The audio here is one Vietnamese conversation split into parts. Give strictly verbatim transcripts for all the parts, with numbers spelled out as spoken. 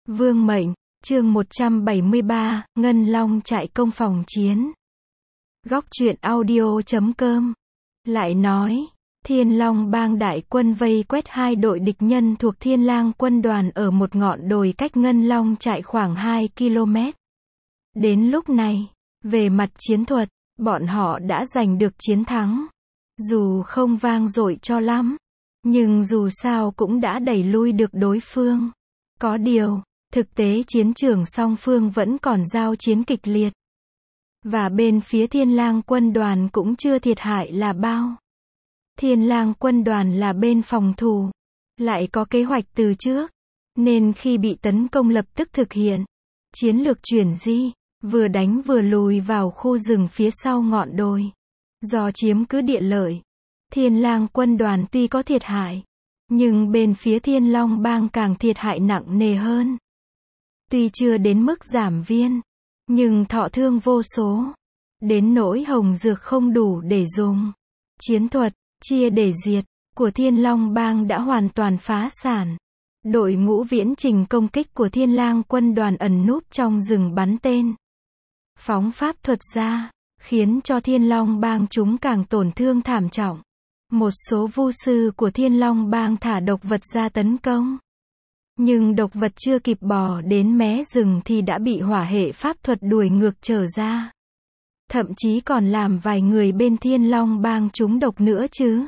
Vương mệnh, chương một trăm bảy mươi ba, Ngân Long chạy công phòng chiến. Góc truyện audio chấm com lại nói, Thiên Long bang đại quân vây quét hai đội địch nhân thuộc Thiên Lang quân đoàn ở một ngọn đồi cách Ngân Long chạy khoảng hai ki lô mét. Đến lúc này, về mặt chiến thuật, bọn họ đã giành được chiến thắng. Dù không vang dội cho lắm, nhưng dù sao cũng đã đẩy lui được đối phương. Có điều, thực tế chiến trường song phương vẫn còn giao chiến kịch liệt. Và bên phía Thiên Lang quân đoàn cũng chưa thiệt hại là bao. Thiên Lang quân đoàn là bên phòng thủ, lại có kế hoạch từ trước, nên khi bị tấn công lập tức thực hiện chiến lược chuyển di, vừa đánh vừa lùi vào khu rừng phía sau ngọn đồi. Do chiếm cứ địa lợi, Thiên Lang quân đoàn tuy có thiệt hại, nhưng bên phía Thiên Long bang càng thiệt hại nặng nề hơn. Tuy chưa đến mức giảm viên, nhưng thọ thương vô số, đến nỗi hồng dược không đủ để dùng. Chiến thuật chia để diệt của Thiên Long bang đã hoàn toàn phá sản. Đội ngũ viễn trình công kích của Thiên Lang quân đoàn ẩn núp trong rừng bắn tên, phóng pháp thuật ra, khiến cho Thiên Long bang chúng càng tổn thương thảm trọng. Một số vu sư của Thiên Long bang thả độc vật ra tấn công. Nhưng độc vật chưa kịp bò đến mé rừng thì đã bị hỏa hệ pháp thuật đuổi ngược trở ra. Thậm chí còn làm vài người bên Thiên Long bang trúng độc nữa chứ.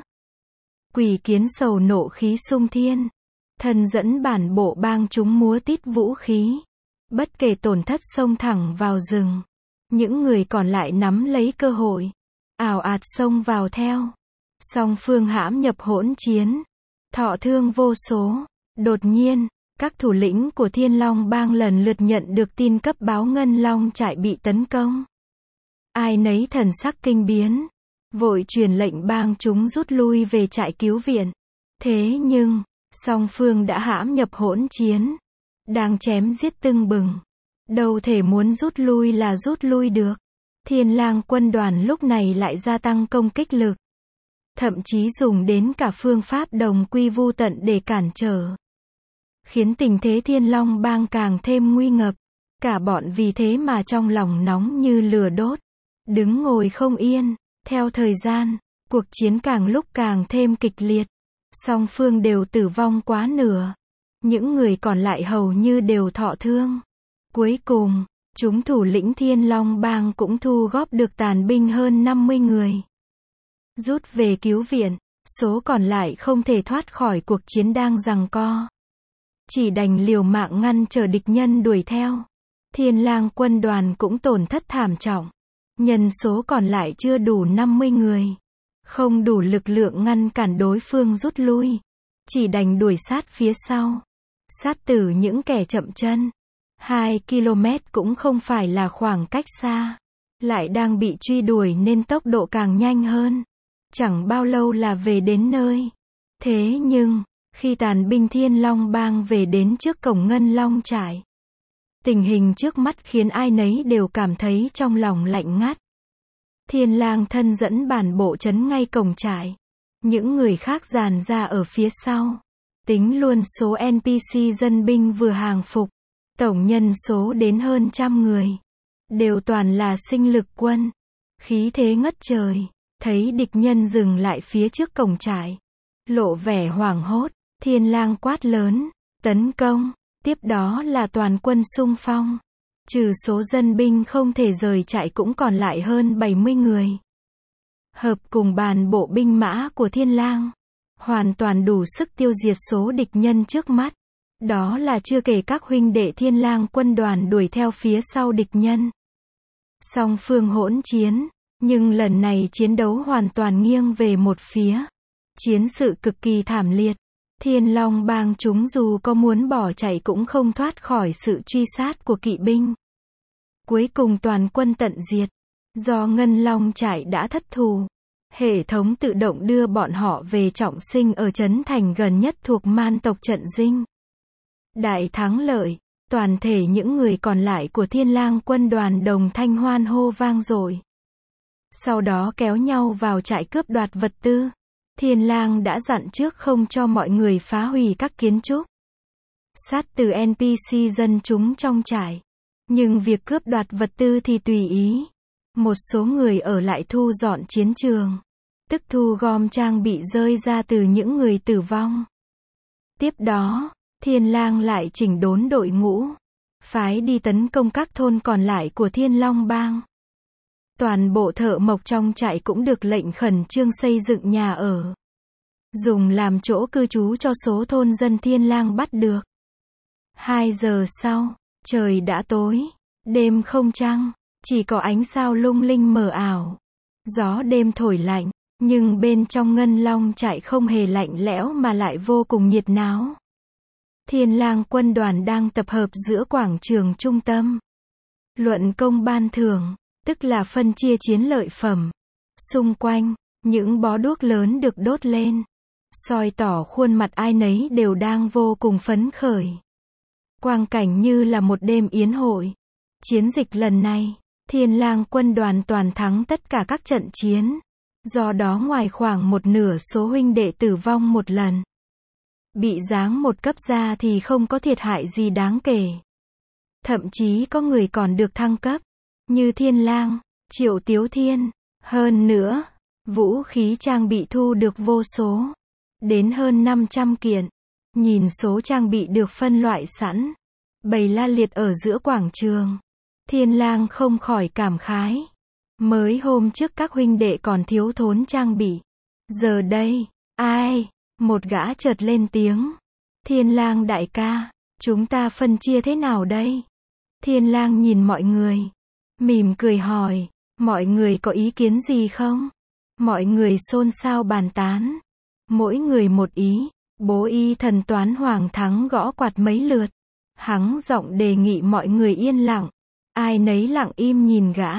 Quỷ kiến sầu nộ khí sung thiên. Thần dẫn bản bộ bang chúng múa tít vũ khí. Bất kể tổn thất xông thẳng vào rừng. Những người còn lại nắm lấy cơ hội, ào ạt xông vào theo. Song phương hãm nhập hỗn chiến, thọ thương vô số. Đột nhiên, các thủ lĩnh của Thiên Long bang lần lượt nhận được tin cấp báo Ngân Long trại bị tấn công. Ai nấy thần sắc kinh biến, vội truyền lệnh bang chúng rút lui về trại cứu viện. Thế nhưng, song phương đã hãm nhập hỗn chiến, đang chém giết tưng bừng. Đâu thể muốn rút lui là rút lui được. Thiên Lang quân đoàn lúc này lại gia tăng công kích lực. Thậm chí dùng đến cả phương pháp đồng quy vu tận để cản trở. Khiến tình thế Thiên Long bang càng thêm nguy ngập. Cả bọn vì thế mà trong lòng nóng như lửa đốt. Đứng ngồi không yên. Theo thời gian, cuộc chiến càng lúc càng thêm kịch liệt. Song phương đều tử vong quá nửa. Những người còn lại hầu như đều thọ thương. Cuối cùng, chúng thủ lĩnh Thiên Long bang cũng thu góp được tàn binh hơn năm mươi người. Rút về cứu viện, số còn lại không thể thoát khỏi cuộc chiến đang giằng co. Chỉ đành liều mạng ngăn trở địch nhân đuổi theo. Thiên Lang quân đoàn cũng tổn thất thảm trọng. Nhân số còn lại chưa đủ năm mươi người. Không đủ lực lượng ngăn cản đối phương rút lui. Chỉ đành đuổi sát phía sau. Sát tử những kẻ chậm chân. hai ki lô mét cũng không phải là khoảng cách xa. Lại đang bị truy đuổi nên tốc độ càng nhanh hơn. Chẳng bao lâu là về đến nơi. Thế nhưng, khi tàn binh Thiên Long bang về đến trước cổng Ngân Long trại, tình hình trước mắt khiến ai nấy đều cảm thấy trong lòng lạnh ngắt. Thiên Lang thân dẫn bản bộ trấn ngay cổng trại. Những người khác dàn ra ở phía sau. Tính luôn số en pê xê dân binh vừa hàng phục. Tổng nhân số đến hơn trăm người. Đều toàn là sinh lực quân. Khí thế ngất trời. Thấy địch nhân dừng lại phía trước cổng trại. Lộ vẻ hoảng hốt. Thiên Lang quát lớn. Tấn công. Tiếp đó là toàn quân xung phong. Trừ số dân binh không thể rời trại cũng còn lại hơn bảy mươi người. Hợp cùng bàn bộ binh mã của Thiên Lang. Hoàn toàn đủ sức tiêu diệt số địch nhân trước mắt. Đó là chưa kể các huynh đệ Thiên Lang quân đoàn đuổi theo phía sau địch nhân. Song phương hỗn chiến, nhưng lần này chiến đấu hoàn toàn nghiêng về một phía. Chiến sự cực kỳ thảm liệt. Thiên Long bang chúng dù có muốn bỏ chạy cũng không thoát khỏi sự truy sát của kỵ binh. Cuối cùng toàn quân tận diệt. Do Ngân Long trại đã thất thủ, hệ thống tự động đưa bọn họ về trọng sinh ở trấn thành gần nhất thuộc man tộc Trận Dinh. Đại thắng lợi, toàn thể những người còn lại của Thiên Lang quân đoàn đồng thanh hoan hô vang dội. Sau đó kéo nhau vào trại cướp đoạt vật tư. Thiên Lang đã dặn trước không cho mọi người phá hủy các kiến trúc. sát từ en pê xê dân chúng trong trại. Nhưng việc cướp đoạt vật tư thì tùy ý. Một số người ở lại thu dọn chiến trường, tức thu gom trang bị rơi ra từ những người tử vong. Tiếp đó, Thiên Lang lại chỉnh đốn đội ngũ, phái đi tấn công các thôn còn lại của Thiên Long Bang. Toàn bộ thợ mộc trong trại cũng được lệnh khẩn trương xây dựng nhà ở, dùng làm chỗ cư trú cho số thôn dân Thiên Lang bắt được. Hai giờ sau, trời đã tối, đêm không trăng, chỉ có ánh sao lung linh mờ ảo. Gió đêm thổi lạnh, nhưng bên trong Ngân Long trại không hề lạnh lẽo mà lại vô cùng nhiệt náo. Thiên Lang quân đoàn đang tập hợp giữa quảng trường trung tâm. Luận công ban thưởng, tức là phân chia chiến lợi phẩm. Xung quanh, những bó đuốc lớn được đốt lên, soi tỏ khuôn mặt ai nấy đều đang vô cùng phấn khởi. Quang cảnh như là một đêm yến hội. Chiến dịch lần này, Thiên Lang quân đoàn toàn thắng tất cả các trận chiến. Do đó ngoài khoảng một nửa số huynh đệ tử vong một lần, bị giáng một cấp ra thì không có thiệt hại gì đáng kể. Thậm chí có người còn được thăng cấp, như Thiên Lang, Triệu Tiếu Thiên. Hơn nữa, vũ khí trang bị thu được vô số, đến hơn năm trăm kiện. Nhìn số trang bị được phân loại sẵn, bày la liệt ở giữa quảng trường, Thiên Lang không khỏi cảm khái. Mới hôm trước các huynh đệ còn thiếu thốn trang bị. Giờ đây, ai? Một gã chợt lên tiếng. Thiên Lang đại ca, chúng ta phân chia thế nào đây? Thiên Lang nhìn mọi người, mỉm cười hỏi, mọi người có ý kiến gì không? Mọi người xôn xao bàn tán. Mỗi người một ý. Bố y thần toán Hoàng Thắng gõ quạt mấy lượt. Hắng giọng đề nghị mọi người yên lặng. Ai nấy lặng im nhìn gã.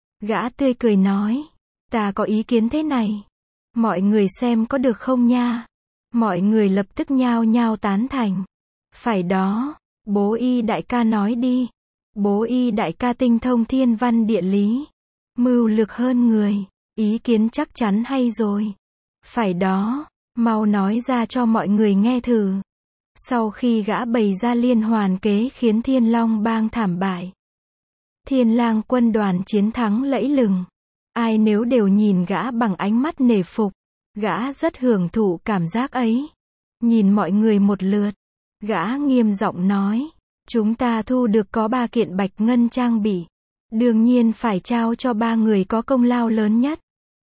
Gã tươi cười nói, ta có ý kiến thế này. Mọi người xem có được không nha? Mọi người lập tức nhao nhao tán thành. Phải đó, bố y đại ca nói đi. Bố y đại ca tinh thông thiên văn địa lý, mưu lược hơn người, ý kiến chắc chắn hay rồi. Phải đó, mau nói ra cho mọi người nghe thử. Sau khi gã bày ra liên hoàn kế khiến Thiên Long bang thảm bại, Thiên Lang quân đoàn chiến thắng lẫy lừng. Ai nếu đều nhìn gã bằng ánh mắt nể phục. Gã rất hưởng thụ cảm giác ấy. Nhìn mọi người một lượt, gã nghiêm giọng nói, chúng ta thu được có ba kiện bạch ngân trang bị. Đương nhiên phải trao cho ba người có công lao lớn nhất.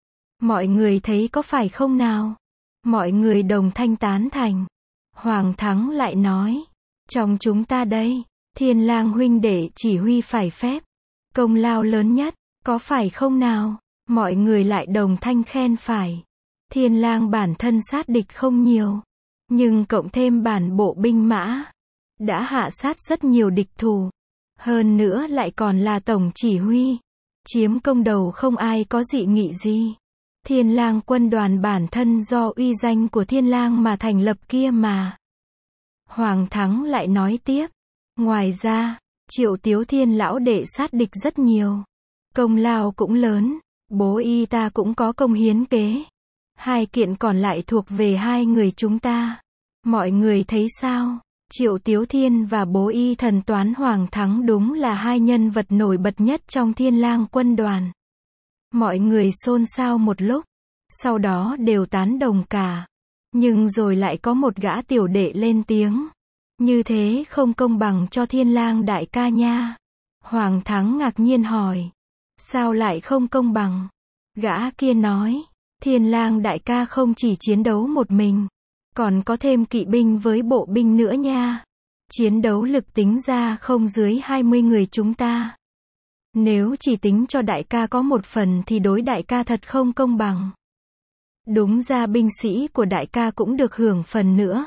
Mọi người thấy có phải không nào? Mọi người đồng thanh tán thành. Hoàng Thắng lại nói, trong chúng ta đây, Thiên Lang huynh đệ chỉ huy phải phép. Công lao lớn nhất, có phải không nào? Mọi người lại đồng thanh khen phải. Thiên Lang bản thân sát địch không nhiều, nhưng cộng thêm bản bộ binh mã, đã hạ sát rất nhiều địch thủ. Hơn nữa lại còn là tổng chỉ huy, chiếm công đầu không ai có dị nghị gì. Thiên Lang quân đoàn bản thân do uy danh của Thiên Lang mà thành lập kia mà. Hoàng Thắng lại nói tiếp, ngoài ra, Triệu Tiếu Thiên lão đệ sát địch rất nhiều, công lao cũng lớn, bố y ta cũng có công hiến kế. Hai kiện còn lại thuộc về hai người chúng ta. Mọi người thấy sao? Triệu Tiếu Thiên và bố y thần toán Hoàng Thắng đúng là hai nhân vật nổi bật nhất trong Thiên Lang quân đoàn. Mọi người xôn xao một lúc, sau đó đều tán đồng cả. Nhưng rồi lại có một gã tiểu đệ lên tiếng. Như thế không công bằng cho Thiên Lang đại ca nha. Hoàng Thắng ngạc nhiên hỏi. Sao lại không công bằng? Gã kia nói, Thiên Lang đại ca không chỉ chiến đấu một mình, còn có thêm kỵ binh với bộ binh nữa nha. Chiến đấu lực tính ra không dưới hai mươi người chúng ta. Nếu chỉ tính cho đại ca có một phần thì đối đại ca thật không công bằng. Đúng ra binh sĩ của đại ca cũng được hưởng phần nữa.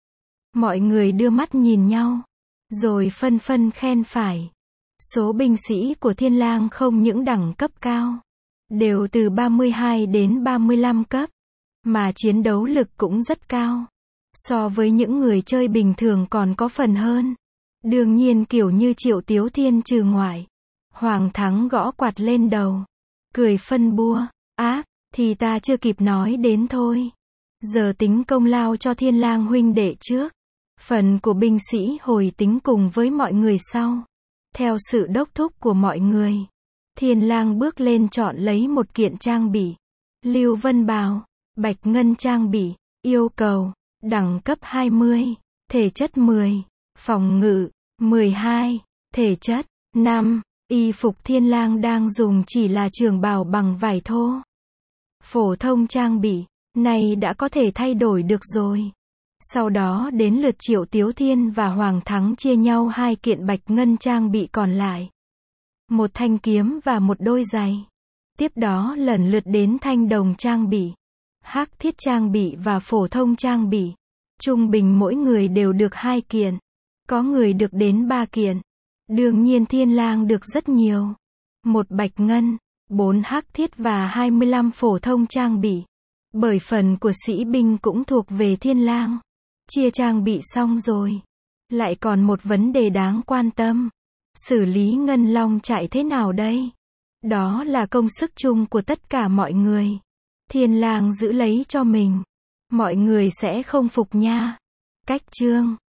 Mọi người đưa mắt nhìn nhau, rồi phân phân khen phải. Số binh sĩ của Thiên Lang không những đẳng cấp cao, đều từ ba mươi hai đến ba mươi lăm cấp, mà chiến đấu lực cũng rất cao. So với những người chơi bình thường còn có phần hơn. Đương nhiên kiểu như Triệu Tiếu Thiên trừ ngoại. Hoàng Thắng gõ quạt lên đầu, cười phân bua, á, thì ta chưa kịp nói đến thôi. Giờ tính công lao cho Thiên Lang huynh đệ trước. Phần của binh sĩ hồi tính cùng với mọi người sau. Theo sự đốc thúc của mọi người, Thiên Lang bước lên chọn lấy một kiện trang bị. Lưu Vân bào, bạch ngân trang bị, yêu cầu, đẳng cấp hai mươi, thể chất mười, phòng ngự, mười hai, thể chất, năm, y phục Thiên Lang đang dùng chỉ là trường bào bằng vải thô. Phổ thông trang bị, này đã có thể thay đổi được rồi. Sau đó đến lượt Triệu Tiếu Thiên và Hoàng Thắng chia nhau hai kiện bạch ngân trang bị còn lại. Một thanh kiếm và một đôi giày. Tiếp đó lần lượt đến thanh đồng trang bị, hắc thiết trang bị và phổ thông trang bị. Trung bình mỗi người đều được hai kiện. Có người được đến ba kiện. Đương nhiên Thiên Lang được rất nhiều. Một bạch ngân, bốn hắc thiết và hai mươi lăm phổ thông trang bị. Bởi phần của sĩ binh cũng thuộc về Thiên Lang. Chia trang bị xong rồi. Lại còn một vấn đề đáng quan tâm. Xử lý Ngân Long trại thế nào đây? Đó là công sức chung của tất cả mọi người. Thiên Lang giữ lấy cho mình. Mọi người sẽ không phục nha. Cách chương